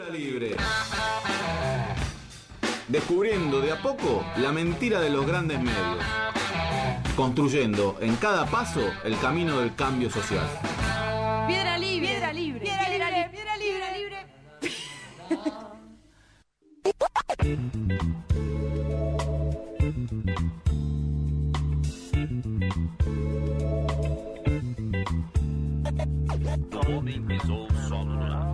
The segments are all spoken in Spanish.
Libre. Descubriendo de a poco la mentira de los grandes medios. Construyendo en cada paso el camino del cambio social. Piedra libre, piedra libre, piedra libre, piedra libre, Todo empezó solo no ar.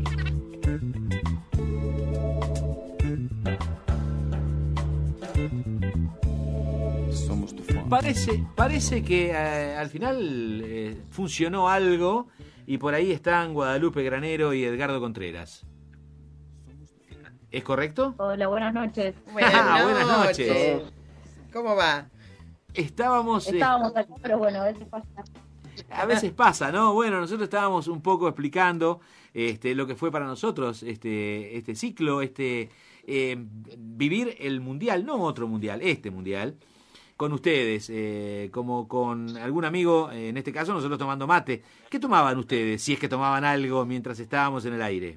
Parece que al final funcionó algo y por ahí están Guadalupe Granero y Edgardo Contreras. ¿Es correcto? Hola, buenas noches. Buenas noches. ¿Cómo va? Estábamos acá, pero bueno, a veces pasa. A veces pasa, ¿no? Bueno, nosotros estábamos un poco explicando lo que fue para nosotros este ciclo, vivir el mundial, no otro mundial, este mundial, con ustedes, como con algún amigo, en este caso nosotros tomando mate. ¿Qué tomaban ustedes, si es que tomaban algo mientras estábamos en el aire?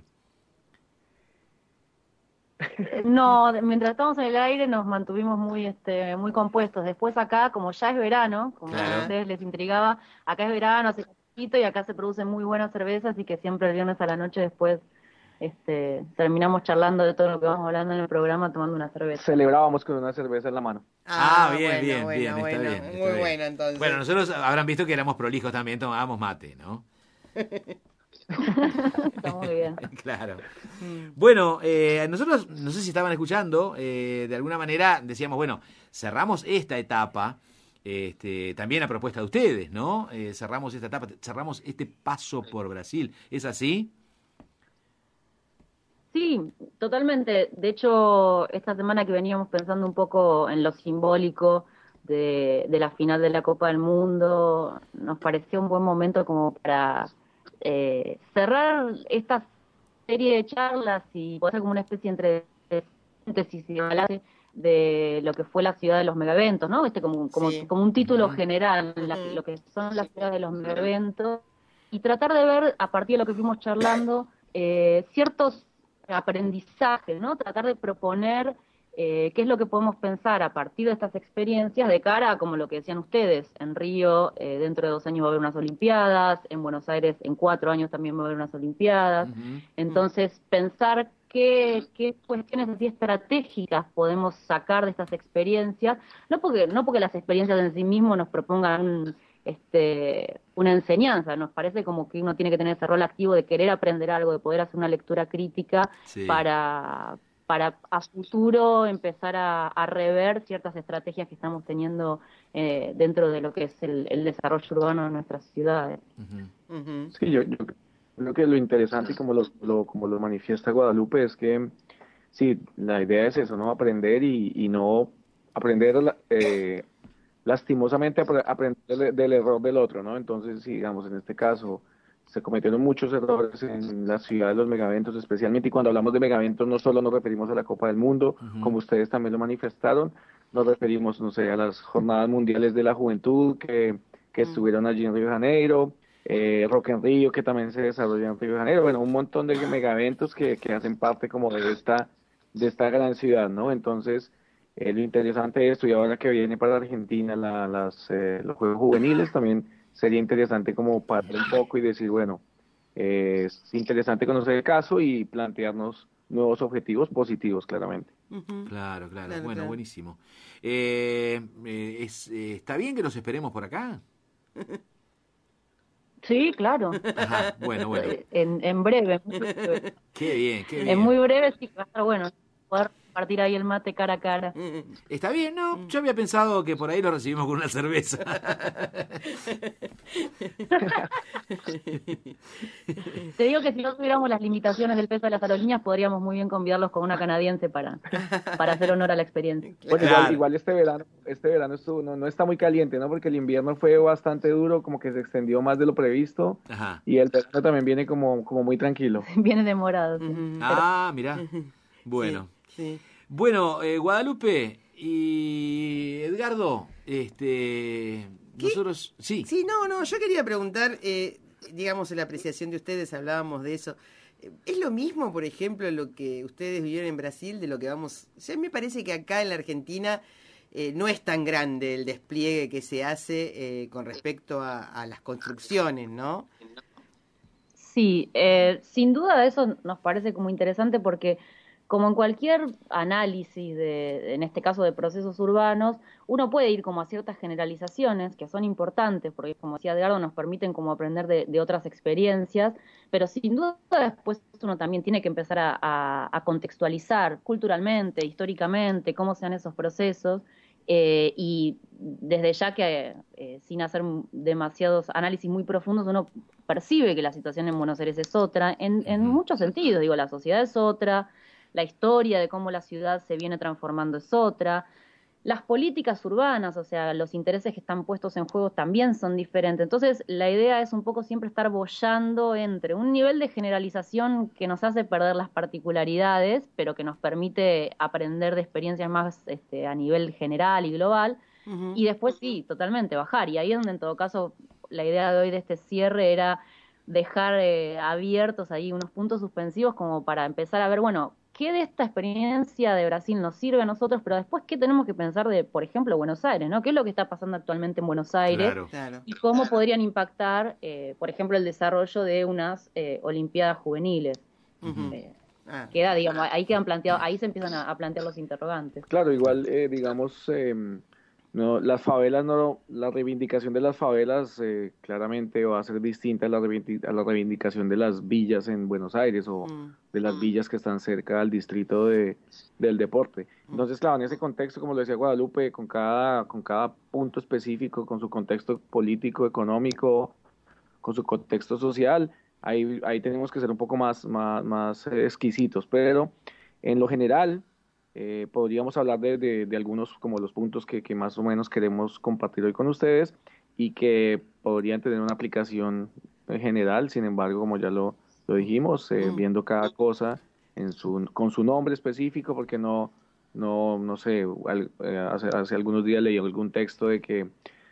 No, mientras estábamos en el aire nos mantuvimos muy compuestos. Después acá, como ya es verano, como a ustedes les intrigaba, acá es verano, hace calorcito y acá se producen muy buenas cervezas, así que siempre el viernes a la noche después terminamos charlando de todo lo que vamos hablando en el programa, tomando una cerveza. Celebrábamos con una cerveza en la mano. Bien, está bien. Muy bueno, entonces. Bueno, nosotros habrán visto que éramos prolijos también, tomábamos mate, ¿no? Está muy bien. Claro. Bueno, nosotros, no sé si estaban escuchando, de alguna manera decíamos, bueno, cerramos esta etapa, también a propuesta de ustedes, ¿no? Cerramos esta etapa, cerramos este paso por Brasil. ¿Es así? Sí, totalmente. De hecho, esta semana que veníamos pensando un poco en lo simbólico de la final de la Copa del Mundo, nos pareció un buen momento como para cerrar esta serie de charlas y poder hacer como una especie entre síntesis y balance de lo que fue la ciudad de los megaeventos, ¿no? Como un título general, lo que son las ciudades de los megaeventos, y tratar de ver, a partir de lo que fuimos charlando, ciertos aprendizajes, ¿no? Tratar de proponer qué es lo que podemos pensar a partir de estas experiencias de cara a, como lo que decían ustedes, en Río dentro de 2 años va a haber unas Olimpiadas, en Buenos Aires en 4 años también va a haber unas Olimpiadas, entonces pensar qué cuestiones así estratégicas podemos sacar de estas experiencias, no porque las experiencias en sí mismas nos propongan una enseñanza, nos parece como que uno tiene que tener ese rol activo de querer aprender algo, de poder hacer una lectura crítica para a futuro empezar a rever ciertas estrategias que estamos teniendo dentro de lo que es el desarrollo urbano de nuestras ciudades. Sí, yo creo que lo interesante, como lo manifiesta Guadalupe, es que sí, la idea es eso, ¿no? Aprender y no aprender lastimosamente aprender del error del otro, ¿no? Entonces, sí, digamos, en este caso se cometieron muchos errores en la ciudad de los megaventos, especialmente, y cuando hablamos de megaventos no solo nos referimos a la Copa del Mundo, como ustedes también lo manifestaron, nos referimos, no sé, a las Jornadas Mundiales de la Juventud que estuvieron allí en Río de Janeiro, Rock en Río, que también se desarrolla en Río de Janeiro, bueno, un montón de megaventos que hacen parte como de esta gran ciudad, ¿no? Entonces, lo interesante de esto, y ahora que viene para Argentina los Juegos Juveniles, también sería interesante como parar un poco y decir, bueno, es interesante conocer el caso y plantearnos nuevos objetivos positivos, claramente. Claro. Bueno, buenísimo. ¿Está bien que nos esperemos por acá? Sí, claro. Ajá, bueno. En breve. Muy breve. Qué bien. En muy breve sí va a estar bueno poder compartir ahí el mate cara a cara. Está bien, ¿no? Yo había pensado que por ahí lo recibimos con una cerveza. Te digo que si no tuviéramos las limitaciones del peso de las aerolíneas, podríamos muy bien convidarlos con una canadiense para hacer honor a la experiencia. Bueno, igual este verano estuvo, no está muy caliente, ¿no? Porque el invierno fue bastante duro, como que se extendió más de lo previsto. Ajá. Y el verano también viene como muy tranquilo. Viene demorado. Sí. Mirá. Bueno. Sí. Bueno, Guadalupe y Edgardo, nosotros... Sí, no, yo quería preguntar, digamos, en la apreciación de ustedes, hablábamos de eso, ¿Es lo mismo, por ejemplo, lo que ustedes vivieron en Brasil de lo que vamos? O sea, me parece que acá en la Argentina no es tan grande el despliegue que se hace con respecto a las construcciones, ¿no? Sí, sin duda eso nos parece como interesante porque como en cualquier análisis en este caso de procesos urbanos, uno puede ir como a ciertas generalizaciones que son importantes porque, como decía Edgardo, nos permiten como aprender de otras experiencias, pero sin duda después uno también tiene que empezar a contextualizar culturalmente, históricamente, cómo sean esos procesos, y desde ya que sin hacer demasiados análisis muy profundos, uno percibe que la situación en Buenos Aires es otra, en muchos sentidos, digo, la sociedad es otra, la historia de cómo la ciudad se viene transformando es otra, las políticas urbanas, o sea, los intereses que están puestos en juego también son diferentes. Entonces, la idea es un poco siempre estar boyando entre un nivel de generalización que nos hace perder las particularidades, pero que nos permite aprender de experiencias más a nivel general y global, y después sí, totalmente bajar. Y ahí es donde en todo caso la idea de hoy de este cierre era dejar abiertos ahí unos puntos suspensivos como para empezar a ver, bueno, ¿qué de esta experiencia de Brasil nos sirve a nosotros? Pero después, ¿qué tenemos que pensar de, por ejemplo, Buenos Aires, ¿no? ¿Qué es lo que está pasando actualmente en Buenos Aires? Claro. Y cómo podrían impactar, por ejemplo, el desarrollo de unas Olimpiadas juveniles. Queda, digamos, ahí quedan planteados, ahí se empiezan a plantear los interrogantes. Claro, igual, digamos, no, las favelas, no, la reivindicación de las favelas claramente va a ser distinta a la reivindicación de las villas en Buenos Aires o de las villas que están cerca al distrito del deporte. Entonces, claro, en ese contexto, como lo decía Guadalupe, con cada punto específico, con su contexto político, económico, con su contexto social, ahí tenemos que ser un poco más exquisitos, pero en lo general podríamos hablar de algunos como los puntos que más o menos queremos compartir hoy con ustedes y que podrían tener una aplicación general. Sin embargo, como ya lo dijimos, viendo cada cosa con su nombre específico, porque no sé, hace algunos días leí algún texto de que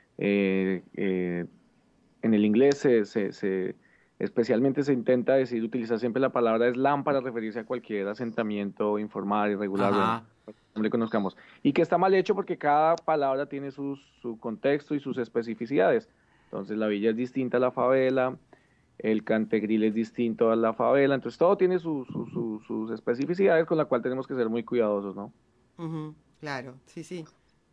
en el inglés especialmente se intenta utilizar siempre la palabra slam para referirse a cualquier asentamiento informal, irregular, no le conozcamos. Y que está mal hecho porque cada palabra tiene su contexto y sus especificidades. Entonces la villa es distinta a la favela, el cantegril es distinto a la favela, entonces todo tiene sus especificidades con la cual tenemos que ser muy cuidadosos, ¿no? Claro, sí.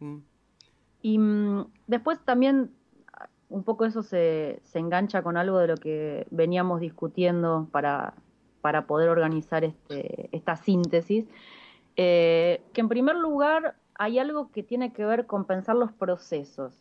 Y después también un poco eso se engancha con algo de lo que veníamos discutiendo para poder organizar esta síntesis, que en primer lugar hay algo que tiene que ver con pensar los procesos.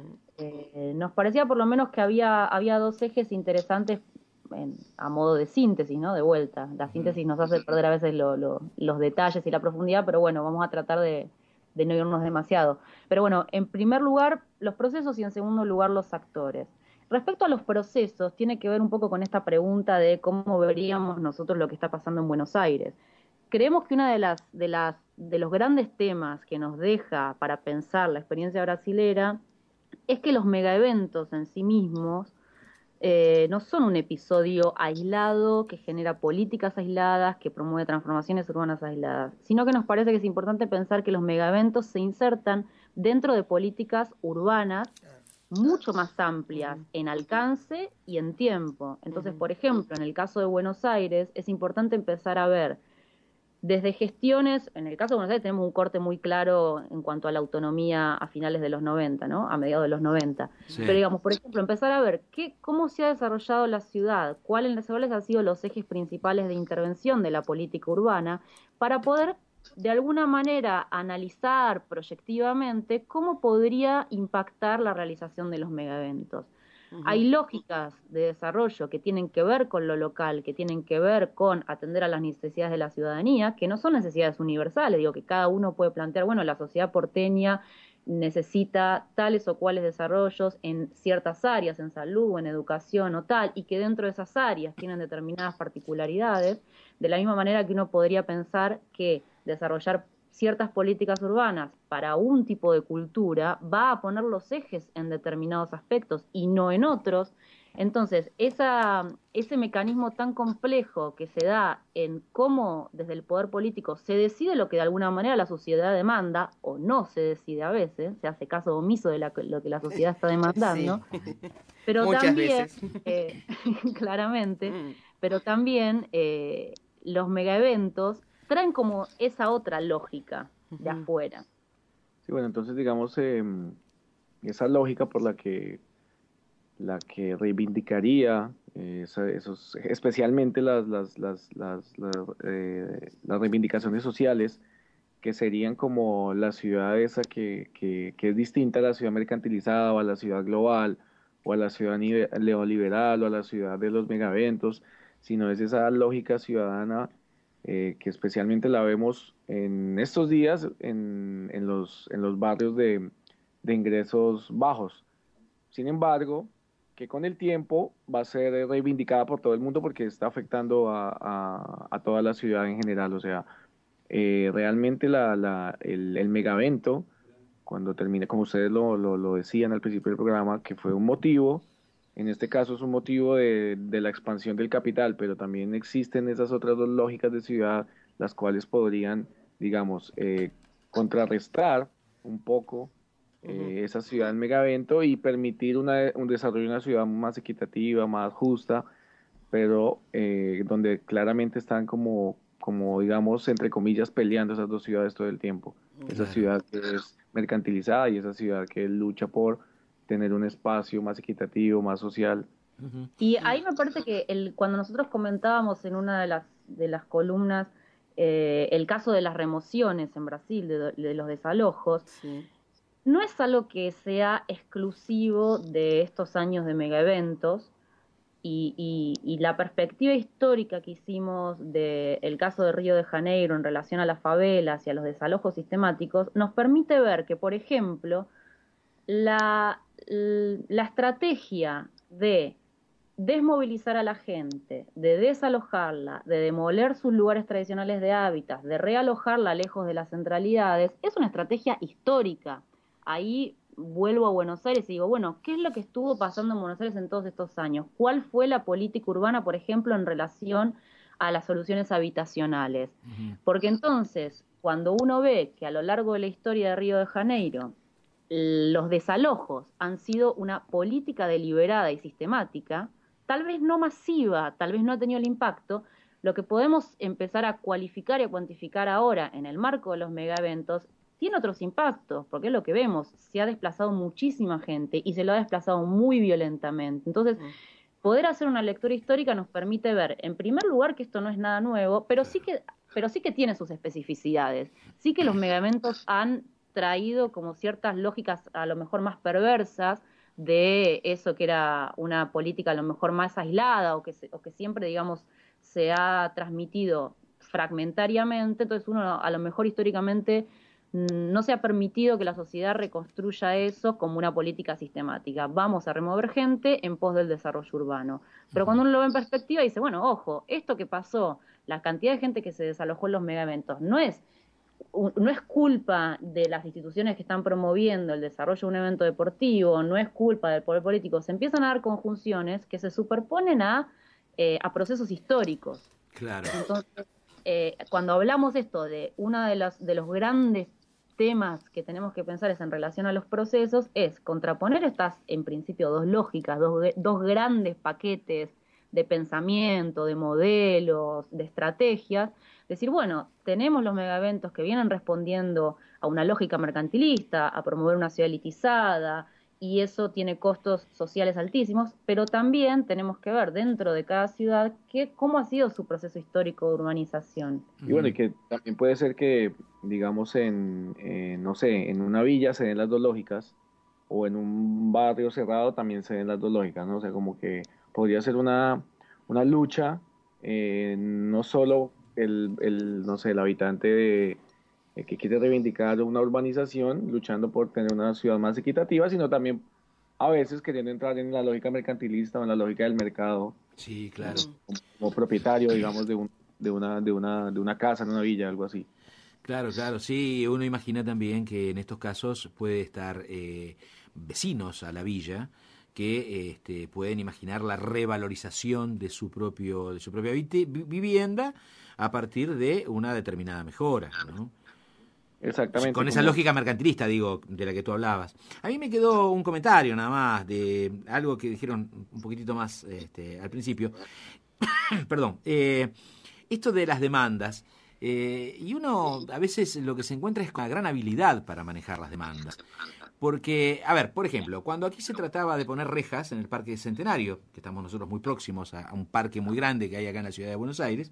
Nos parecía por lo menos que había dos ejes interesantes a modo de síntesis, ¿no? De vuelta. La síntesis nos hace perder a veces los detalles y la profundidad, pero bueno, vamos a tratar de no irnos demasiado. Pero bueno, en primer lugar, los procesos y en segundo lugar, los actores. Respecto a los procesos, tiene que ver un poco con esta pregunta de cómo veríamos nosotros lo que está pasando en Buenos Aires. Creemos que uno de los grandes temas que nos deja para pensar la experiencia brasilera es que los megaeventos en sí mismos no son un episodio aislado que genera políticas aisladas, que promueve transformaciones urbanas aisladas, sino que nos parece que es importante pensar que los megaeventos se insertan dentro de políticas urbanas mucho más amplias en alcance y en tiempo. Entonces, por ejemplo, en el caso de Buenos Aires, es importante empezar a ver desde gestiones, en el caso de Buenos Aires tenemos un corte muy claro en cuanto a la autonomía a finales de los 90, ¿no? A mediados de los 90. Sí. Pero digamos, por ejemplo, empezar a ver cómo se ha desarrollado la ciudad, cuáles han sido los ejes principales de intervención de la política urbana, para poder de alguna manera analizar proyectivamente cómo podría impactar la realización de los megaeventos. Hay lógicas de desarrollo que tienen que ver con lo local, que tienen que ver con atender a las necesidades de la ciudadanía, que no son necesidades universales, digo que cada uno puede plantear, bueno, la sociedad porteña necesita tales o cuales desarrollos en ciertas áreas, en salud o en educación o tal, y que dentro de esas áreas tienen determinadas particularidades, de la misma manera que uno podría pensar que desarrollar ciertas políticas urbanas para un tipo de cultura va a poner los ejes en determinados aspectos y no en otros, Entonces, ese mecanismo tan complejo que se da en cómo desde el poder político se decide lo que de alguna manera la sociedad demanda, o no se decide a veces, se hace caso omiso de lo que la sociedad está demandando, Sí. pero Muchas también, veces. claramente, pero también los megaeventos traen como esa otra lógica de Ujú. afuera. Sí, bueno, entonces digamos esa lógica por la que reivindicaría esos, especialmente las reivindicaciones sociales, que serían como la ciudad esa que es distinta a la ciudad mercantilizada o a la ciudad global o a la ciudad neoliberal o a la ciudad de los megaventos, sino es esa lógica ciudadana que especialmente la vemos en estos días en los barrios de ingresos bajos. Sin embargo, que con el tiempo va a ser reivindicada por todo el mundo porque está afectando a toda la ciudad en general. O sea, realmente el megavento, cuando termine, como ustedes lo decían al principio del programa, que fue un motivo, en este caso es un motivo de la expansión del capital, pero también existen esas otras dos lógicas de ciudad, las cuales podrían, digamos, contrarrestar un poco Ujú. esa ciudad en megavento y permitir un desarrollo de una ciudad más equitativa, más justa, pero donde claramente están como, digamos, entre comillas, peleando esas dos ciudades todo el tiempo. Esa Claro. ciudad que es mercantilizada y esa ciudad que lucha por tener un espacio más equitativo, más social. Ujú. Y ahí me parece que cuando nosotros comentábamos en una de las columnas el caso de las remociones en Brasil, de los desalojos, Sí. no es algo que sea exclusivo de estos años de megaeventos, y la perspectiva histórica que hicimos del caso de Río de Janeiro en relación a las favelas y a los desalojos sistemáticos nos permite ver que, por ejemplo, la estrategia de desmovilizar a la gente, de desalojarla, de demoler sus lugares tradicionales de hábitat, de realojarla lejos de las centralidades, es una estrategia histórica. Ahí vuelvo a Buenos Aires y digo, bueno, ¿qué es lo que estuvo pasando en Buenos Aires en todos estos años? ¿Cuál fue la política urbana, por ejemplo, en relación a las soluciones habitacionales? Ujú. Porque entonces, cuando uno ve que a lo largo de la historia de Río de Janeiro, los desalojos han sido una política deliberada y sistemática, tal vez no masiva, tal vez no ha tenido el impacto, lo que podemos empezar a cualificar y a cuantificar ahora en el marco de los megaeventos tiene otros impactos, porque es lo que vemos, se ha desplazado muchísima gente y se lo ha desplazado muy violentamente. Entonces, poder hacer una lectura histórica nos permite ver, en primer lugar, que esto no es nada nuevo, pero sí que tiene sus especificidades. Sí que los megaeventos han traído como ciertas lógicas a lo mejor más perversas de eso que era una política a lo mejor más aislada o que siempre, digamos, se ha transmitido fragmentariamente. Entonces uno a lo mejor históricamente no se ha permitido que la sociedad reconstruya eso como una política sistemática. Vamos a remover gente en pos del desarrollo urbano. Pero cuando uno lo ve en perspectiva dice, bueno, ojo, esto que pasó, la cantidad de gente que se desalojó en los megaeventos, no es culpa de las instituciones que están promoviendo el desarrollo de un evento deportivo, no es culpa del poder político, se empiezan a dar conjunciones que se superponen a procesos históricos. Claro. Entonces, cuando hablamos esto de uno de los grandes temas que tenemos que pensar es en relación a los procesos, es contraponer estas, en principio, dos lógicas, dos grandes paquetes de pensamiento, de modelos, de estrategias, decir, bueno, tenemos los megaeventos que vienen respondiendo a una lógica mercantilista, a promover una ciudad elitizada, y eso tiene costos sociales altísimos, pero también tenemos que ver dentro de cada ciudad cómo ha sido su proceso histórico de urbanización. Y bueno, y que también puede ser que, digamos, no sé, en una villa se den las dos lógicas, o en un barrio cerrado también se den las dos lógicas, ¿no? O sea, como que podría ser una lucha, no solo no sé, el habitante que quiere reivindicar una urbanización, luchando por tener una ciudad más equitativa, sino también a veces queriendo entrar en la lógica mercantilista o en la lógica del mercado, Sí, claro. como propietario, digamos, de una casa en una villa, algo así. Claro, claro, sí, uno imagina también que en estos casos puede estar vecinos a la villa que pueden imaginar la revalorización de su propia vivienda a partir de una determinada mejora, ¿no? Exactamente. Con esa lógica mercantilista, digo, de la que tú hablabas. A mí me quedó un comentario nada más de algo que dijeron un poquitito más al principio. Perdón. Esto de las demandas. Y uno a veces lo que se encuentra es con una gran habilidad para manejar las demandas. Porque, a ver, por ejemplo, cuando aquí se trataba de poner rejas en el Parque Centenario, que estamos nosotros muy próximos a un parque muy grande que hay acá en la ciudad de Buenos Aires,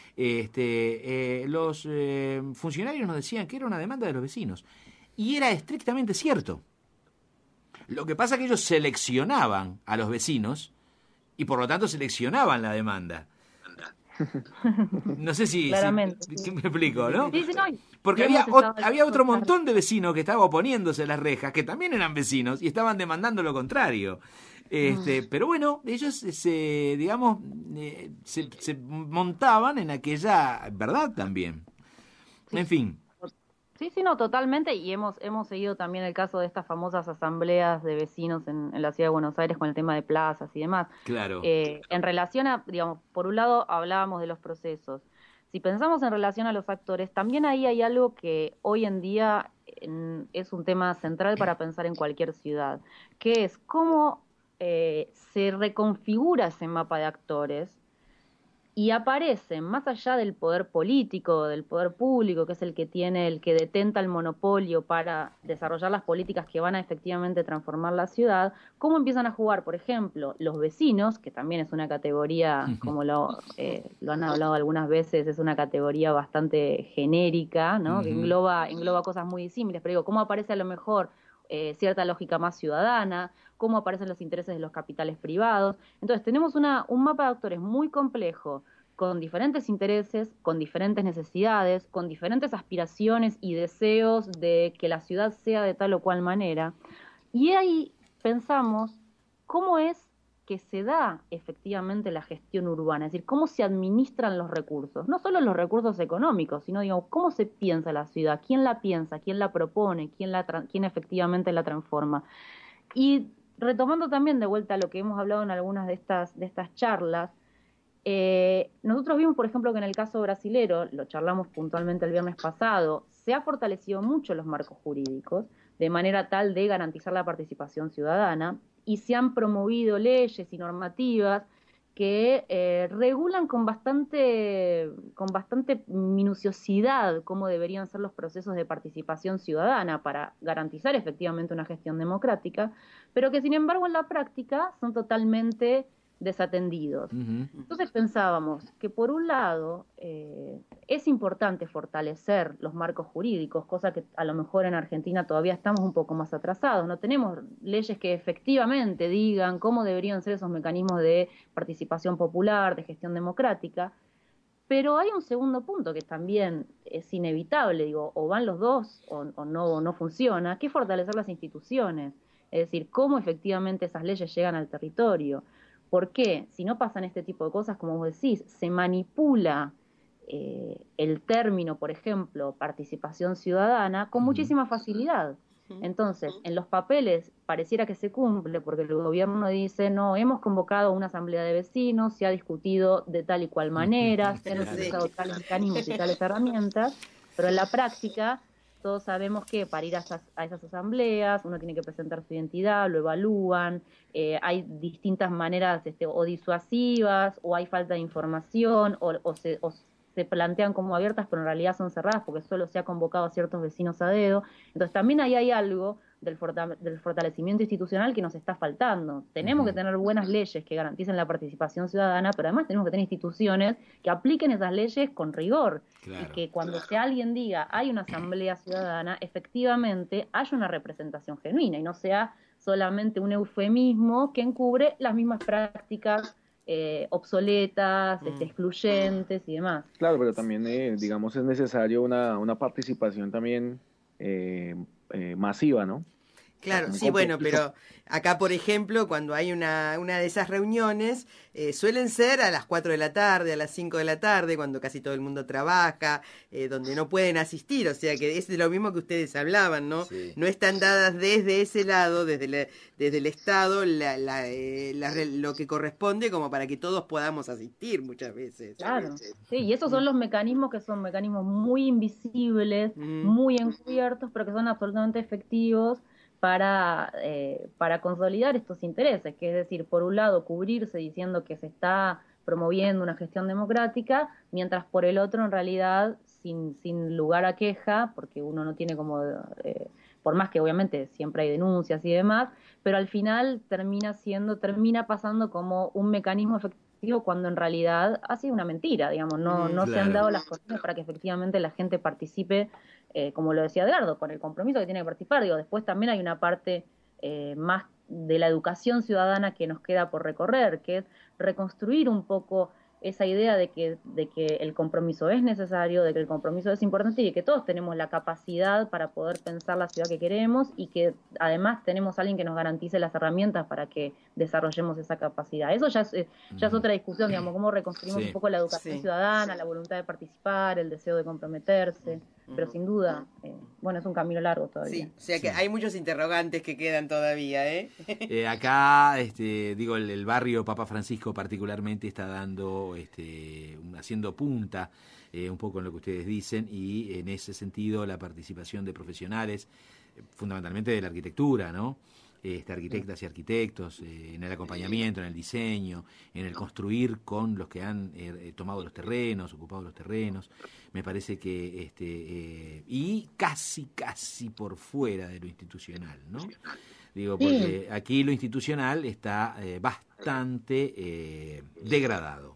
los funcionarios nos decían que era una demanda de los vecinos. Y era estrictamente cierto. Lo que pasa es que ellos seleccionaban a los vecinos y por lo tanto seleccionaban la demanda. No sé si me explico, ¿no? Sí, no, porque había otro montón de vecinos que estaban oponiéndose a las rejas, que también eran vecinos y estaban demandando lo contrario. Pero bueno, ellos se montaban en aquella verdad también. En fin. Sí, no, totalmente, y hemos seguido también el caso de estas famosas asambleas de vecinos en la ciudad de Buenos Aires con el tema de plazas y demás. Claro. En relación a, digamos, por un lado hablábamos de los procesos. Si pensamos en relación a los actores, también ahí hay algo que hoy en día es un tema central para pensar en cualquier ciudad, que es cómo se reconfigura ese mapa de actores y aparecen, más allá del poder político, del poder público, que es el que detenta el monopolio para desarrollar las políticas que van a efectivamente transformar la ciudad, cómo empiezan a jugar, por ejemplo, los vecinos, que también es una categoría, como lo han hablado algunas veces, es una categoría bastante genérica, ¿no? Que engloba cosas muy disímiles, pero digo, cómo aparece a lo mejor cierta lógica más ciudadana, cómo aparecen los intereses de los capitales privados. Entonces tenemos un mapa de actores muy complejo, con diferentes intereses, con diferentes necesidades, con diferentes aspiraciones y deseos de que la ciudad sea de tal o cual manera. Y ahí pensamos cómo es que se da efectivamente la gestión urbana, es decir, cómo se administran los recursos, no solo los recursos económicos, sino, digamos, cómo se piensa la ciudad, quién la piensa, quién la propone, quién efectivamente la transforma. Y retomando también de vuelta lo que hemos hablado en algunas de estas charlas, nosotros vimos, por ejemplo, que en el caso brasilero, lo charlamos puntualmente el viernes pasado, se ha fortalecido mucho los marcos jurídicos, de manera tal de garantizar la participación ciudadana, y se han promovido leyes y normativas que regulan con bastante minuciosidad cómo deberían ser los procesos de participación ciudadana para garantizar efectivamente una gestión democrática, pero que sin embargo en la práctica son totalmente desatendidos. Entonces pensábamos que por un lado es importante fortalecer los marcos jurídicos, cosa que a lo mejor en Argentina todavía estamos un poco más atrasados, no tenemos leyes que efectivamente digan cómo deberían ser esos mecanismos de participación popular, de gestión democrática, pero hay un segundo punto que también es inevitable, digo, o van los dos o no funciona, que es fortalecer las instituciones, es decir, cómo efectivamente esas leyes llegan al territorio. ¿Por qué? Si no pasan este tipo de cosas, como vos decís, se manipula el término, por ejemplo, participación ciudadana, con muchísima facilidad. Entonces, en los papeles pareciera que se cumple, porque el gobierno dice, no, hemos convocado una asamblea de vecinos, se ha discutido de tal y cual manera, se han utilizado tales mecanismos y tales herramientas, pero en la práctica todos sabemos que para ir a esas asambleas uno tiene que presentar su identidad, lo evalúan, hay distintas maneras o disuasivas, o hay falta de información, o se plantean como abiertas, pero en realidad son cerradas porque solo se ha convocado a ciertos vecinos a dedo. Entonces también ahí hay algo del fortalecimiento institucional que nos está faltando. Tenemos que tener buenas leyes que garanticen la participación ciudadana, pero además tenemos que tener instituciones que apliquen esas leyes con rigor. Claro. Y que cuando alguien diga hay una asamblea ciudadana, efectivamente haya una representación genuina y no sea solamente un eufemismo que encubre las mismas prácticas obsoletas, excluyentes y demás. Claro, pero también, digamos, es necesario una participación también masiva, ¿no? Claro, Muy sí, bueno, complejo. pero acá, por ejemplo, cuando hay una de esas reuniones, suelen ser a las 4 de la tarde, a las 5 de la tarde, cuando casi todo el mundo trabaja, donde no pueden asistir, o sea que es de lo mismo que ustedes hablaban, ¿no? Sí. No están dadas desde ese lado, desde el Estado, lo que corresponde como para que todos podamos asistir muchas veces. Claro, sí, y esos son los mecanismos que son mecanismos muy invisibles, Mm, muy encubiertos, pero que son absolutamente efectivos para consolidar estos intereses, que es decir, por un lado, cubrirse diciendo que se está promoviendo una gestión democrática, mientras por el otro, en realidad, sin lugar a queja, porque uno no tiene como, por más que obviamente siempre hay denuncias y demás, pero al final termina pasando como un mecanismo efectivo cuando en realidad ha sido una mentira, digamos, no se han Claro. dado las condiciones para que efectivamente la gente participe, como lo decía Edgardo, con el compromiso que tiene que participar. Digo, después también hay una parte más de la educación ciudadana que nos queda por recorrer, que es reconstruir un poco esa idea de que el compromiso es necesario, de que el compromiso es importante y de que todos tenemos la capacidad para poder pensar la ciudad que queremos y que además tenemos a alguien que nos garantice las herramientas para que desarrollemos esa capacidad. Eso ya es otra discusión, digamos, cómo reconstruimos Sí. un poco la educación Sí. ciudadana, la voluntad de participar, el deseo de comprometerse, pero sin duda, bueno, es un camino largo todavía. Sí, o sea que Sí. hay muchos interrogantes que quedan todavía, ¿eh? Acá, digo, el barrio Papa Francisco particularmente está dando, haciendo punta un poco en lo que ustedes dicen y en ese sentido la participación de profesionales, fundamentalmente de la arquitectura, ¿no? Arquitectas y arquitectos, en el acompañamiento, en el diseño, en el construir con los que han tomado los terrenos, ocupado los terrenos. Me parece que, y casi por fuera de lo institucional, ¿no? Digo, porque aquí lo institucional está bastante degradado.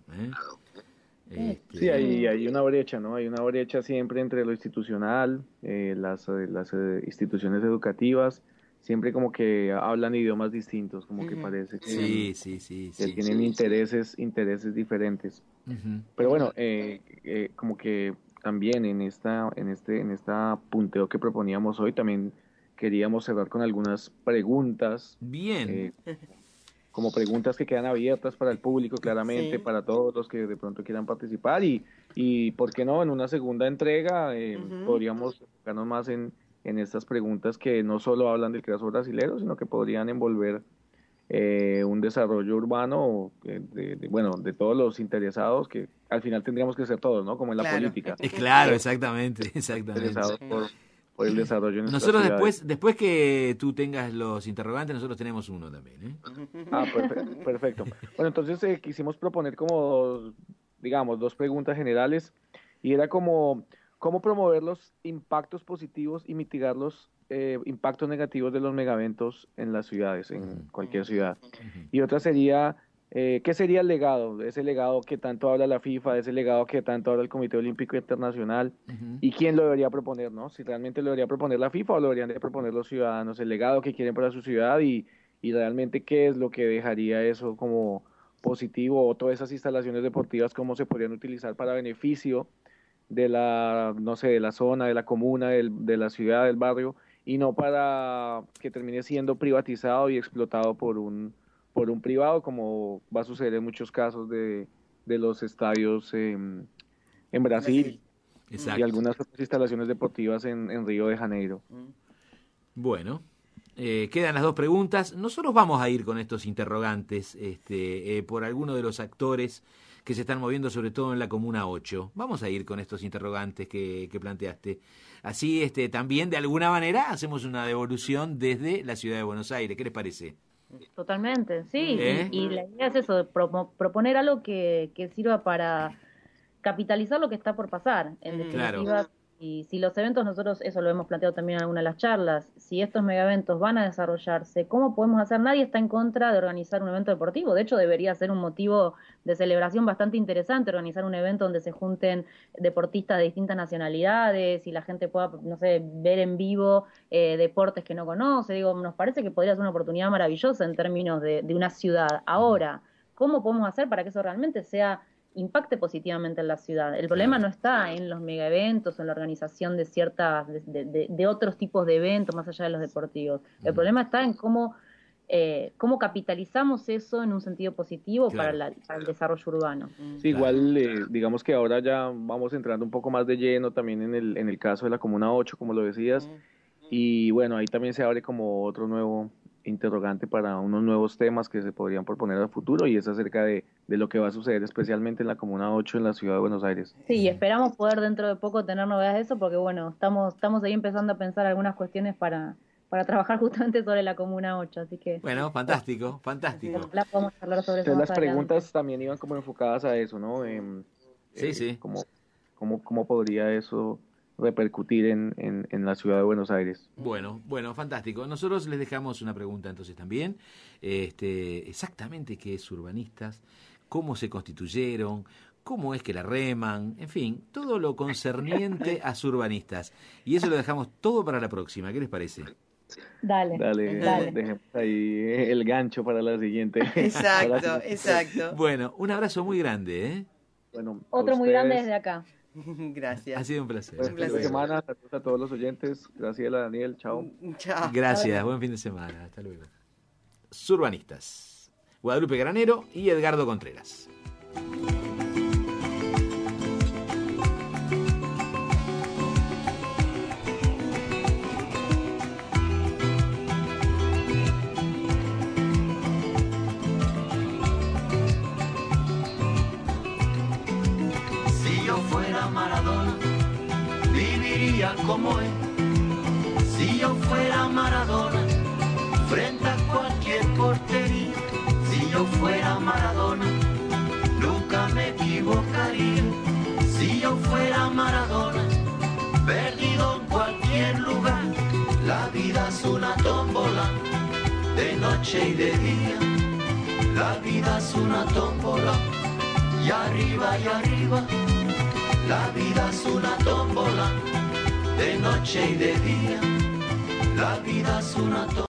Sí, hay una brecha, ¿no? Hay una brecha siempre entre lo institucional, las instituciones educativas, siempre como que hablan idiomas distintos, como que parece que, Sí. que tienen intereses diferentes. Ujú. Pero bueno, como que también en esta punteo que proponíamos hoy, también queríamos cerrar con algunas preguntas, Bien. como preguntas que quedan abiertas para el público, claramente, Sí. para todos los que de pronto quieran participar y ¿por qué no? En una segunda entrega podríamos enfocarnos más en estas preguntas que no solo hablan del caso brasilero, sino que podrían envolver un desarrollo urbano de todos los interesados, que al final tendríamos que ser todos, ¿no? Como en la Claro. política, Claro, exactamente. interesados por el desarrollo en nuestras Nosotros ciudades. después que tú tengas los interrogantes, nosotros tenemos uno también, ¿eh? Ah, perfecto. Bueno, entonces quisimos proponer como, digamos, dos preguntas generales y era como, ¿cómo promover los impactos positivos y mitigar los impactos negativos de los megaeventos en las ciudades, en cualquier ciudad? Y otra sería, ¿qué sería el legado? Ese legado que tanto habla la FIFA, ese legado que tanto habla el Comité Olímpico Internacional, y quién lo debería proponer, ¿no? Si realmente lo debería proponer la FIFA o lo deberían de proponer los ciudadanos, el legado que quieren para su ciudad y realmente qué es lo que dejaría eso como positivo o todas esas instalaciones deportivas, cómo se podrían utilizar para beneficio de la, no sé, de la zona, de la comuna, de la ciudad, del barrio, y no para que termine siendo privatizado y explotado por un privado, como va a suceder en muchos casos de los estadios en Brasil y Exacto. algunas otras instalaciones deportivas en Río de Janeiro. Bueno, quedan las dos preguntas. Nosotros vamos a ir con estos interrogantes por alguno de los actores que se están moviendo, sobre todo en la Comuna 8. Vamos a ir con estos interrogantes que planteaste. Así también, de alguna manera, hacemos una devolución desde la ciudad de Buenos Aires. ¿Qué les parece? Totalmente, sí, ¿Eh? y la idea es eso, proponer algo que sirva para capitalizar lo que está por pasar, en definitiva. Claro. Y si los eventos, nosotros eso lo hemos planteado también en alguna de las charlas, si estos megaeventos van a desarrollarse, ¿cómo podemos hacer? Nadie está en contra de organizar un evento deportivo, de hecho debería ser un motivo de celebración bastante interesante organizar un evento donde se junten deportistas de distintas nacionalidades y la gente pueda, no sé, ver en vivo deportes que no conoce. Digo, nos parece que podría ser una oportunidad maravillosa en términos de una ciudad. Ahora, ¿cómo podemos hacer para que eso realmente sea impacte positivamente en la ciudad. El problema no está en los megaeventos o en la organización de ciertas, de otros tipos de eventos más allá de los deportivos. El problema está en cómo capitalizamos eso en un sentido positivo para el desarrollo urbano. Sí, igual digamos que ahora ya vamos entrando un poco más de lleno también en el caso de la Comuna 8, como lo decías, y bueno, ahí también se abre como otro nuevo interrogante para unos nuevos temas que se podrían proponer al futuro, y es acerca de lo que va a suceder especialmente en la Comuna 8 en la ciudad de Buenos Aires. Sí, esperamos poder dentro de poco tener novedades de eso, porque bueno, estamos ahí empezando a pensar algunas cuestiones para trabajar justamente sobre la Comuna 8, así que... Bueno, fantástico. La podemos hablar sobre eso. Entonces las preguntas también iban como enfocadas a eso, ¿no? Sí. ¿Cómo podría eso repercutir en la ciudad de Buenos Aires? Bueno, fantástico. Nosotros les dejamos una pregunta entonces también. Exactamente qué es Urbanistas, cómo se constituyeron, cómo es que la reman, en fin, todo lo concerniente a Urbanistas. Y eso lo dejamos todo para la próxima. ¿Qué les parece? Dale. Dejemos ahí el gancho para la siguiente. Exacto. Bueno, un abrazo muy grande, ¿eh? Bueno, Otro muy grande desde acá. Gracias. Ha sido un placer. Buen fin de semana, saludos a todos los oyentes. Graciela, Daniel, chao. Chao. Gracias, buen fin de semana. Hasta luego. Urbanistas, Guadalupe Granero y Edgardo Contreras. Como él, si yo fuera Maradona, frente a cualquier portería, si yo fuera Maradona, nunca me equivocaría, si yo fuera Maradona, perdido en cualquier lugar, la vida es una tómbola, de noche y de día, la vida es una tómbola, y arriba, la vida es una tómbola, de noche y de día, la vida es una